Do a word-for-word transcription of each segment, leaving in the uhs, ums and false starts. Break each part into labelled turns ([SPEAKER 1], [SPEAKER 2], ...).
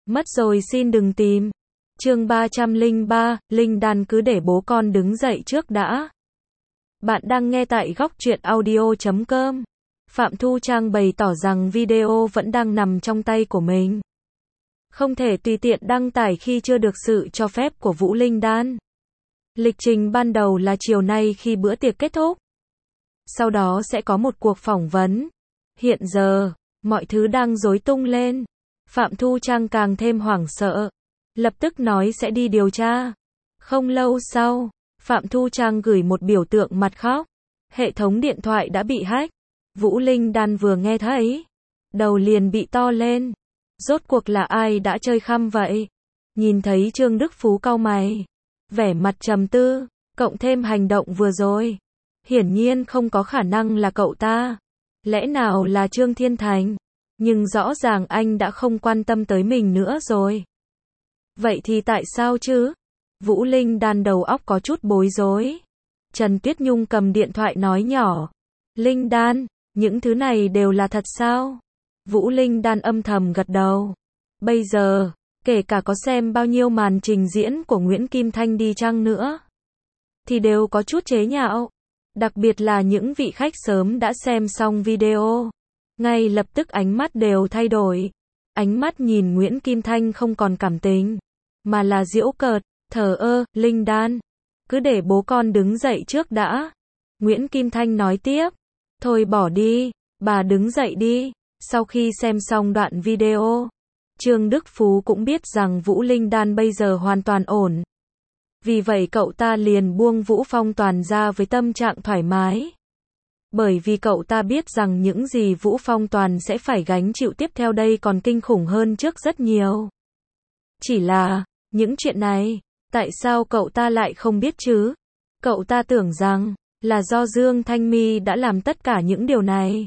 [SPEAKER 1] Mất rồi xin đừng tìm. Chương ba trăm lẻ ba, Linh Đan cứ để bố con đứng dậy trước đã. Bạn đang nghe tại góc truyện audio chấm com. Phạm Thu Trang bày tỏ rằng video vẫn đang nằm trong tay của mình. Không thể tùy tiện đăng tải khi chưa được sự cho phép của Vũ Linh Đan. Lịch trình ban đầu là chiều nay khi bữa tiệc kết thúc. Sau đó sẽ có một cuộc phỏng vấn. Hiện giờ, mọi thứ đang rối tung lên. Phạm Thu Trang càng thêm hoảng sợ. Lập tức nói sẽ đi điều tra. Không lâu sau, Phạm Thu Trang gửi một biểu tượng mặt khóc. Hệ thống điện thoại đã bị hack. Vũ Linh Đan vừa nghe thấy, đầu liền bị to lên. Rốt cuộc là ai đã chơi khăm vậy? Nhìn thấy Trương Đức Phú cau mày, vẻ mặt trầm tư, cộng thêm hành động vừa rồi. Hiển nhiên không có khả năng là cậu ta. Lẽ nào là Trương Thiên Thành? Nhưng rõ ràng anh đã không quan tâm tới mình nữa rồi. Vậy thì tại sao chứ? Vũ Linh Đan đầu óc có chút bối rối. Trần Tuyết Nhung cầm điện thoại nói nhỏ. Linh Đan, những thứ này đều là thật sao? Vũ Linh Đan âm thầm gật đầu. Bây giờ, kể cả có xem bao nhiêu màn trình diễn của Nguyễn Kim Thanh đi chăng nữa, thì đều có chút chế nhạo. Đặc biệt là những vị khách sớm đã xem xong video. Ngay lập tức ánh mắt đều thay đổi. Ánh mắt nhìn Nguyễn Kim Thanh không còn cảm tình, mà là giễu cợt, thờ ơ. Linh Đan, cứ để bố con đứng dậy trước đã. Nguyễn Kim Thanh nói tiếp. Thôi bỏ đi, bà đứng dậy đi. Sau khi xem xong đoạn video, Trương Đức Phú cũng biết rằng Vũ Linh Đan bây giờ hoàn toàn ổn. Vì vậy cậu ta liền buông Vũ Phong Toàn ra với tâm trạng thoải mái. Bởi vì cậu ta biết rằng những gì Vũ Phong Toàn sẽ phải gánh chịu tiếp theo đây còn kinh khủng hơn trước rất nhiều. Chỉ là, những chuyện này, tại sao cậu ta lại không biết chứ? Cậu ta tưởng rằng, là do Dương Thanh My đã làm tất cả những điều này.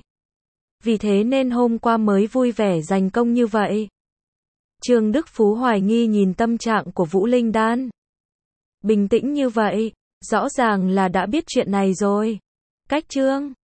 [SPEAKER 1] Vì thế nên hôm qua mới vui vẻ giành công như vậy. Trương Đức Phú hoài nghi nhìn tâm trạng của Vũ Linh Đan. Bình tĩnh như vậy, rõ ràng là đã biết chuyện này rồi. Cách Trương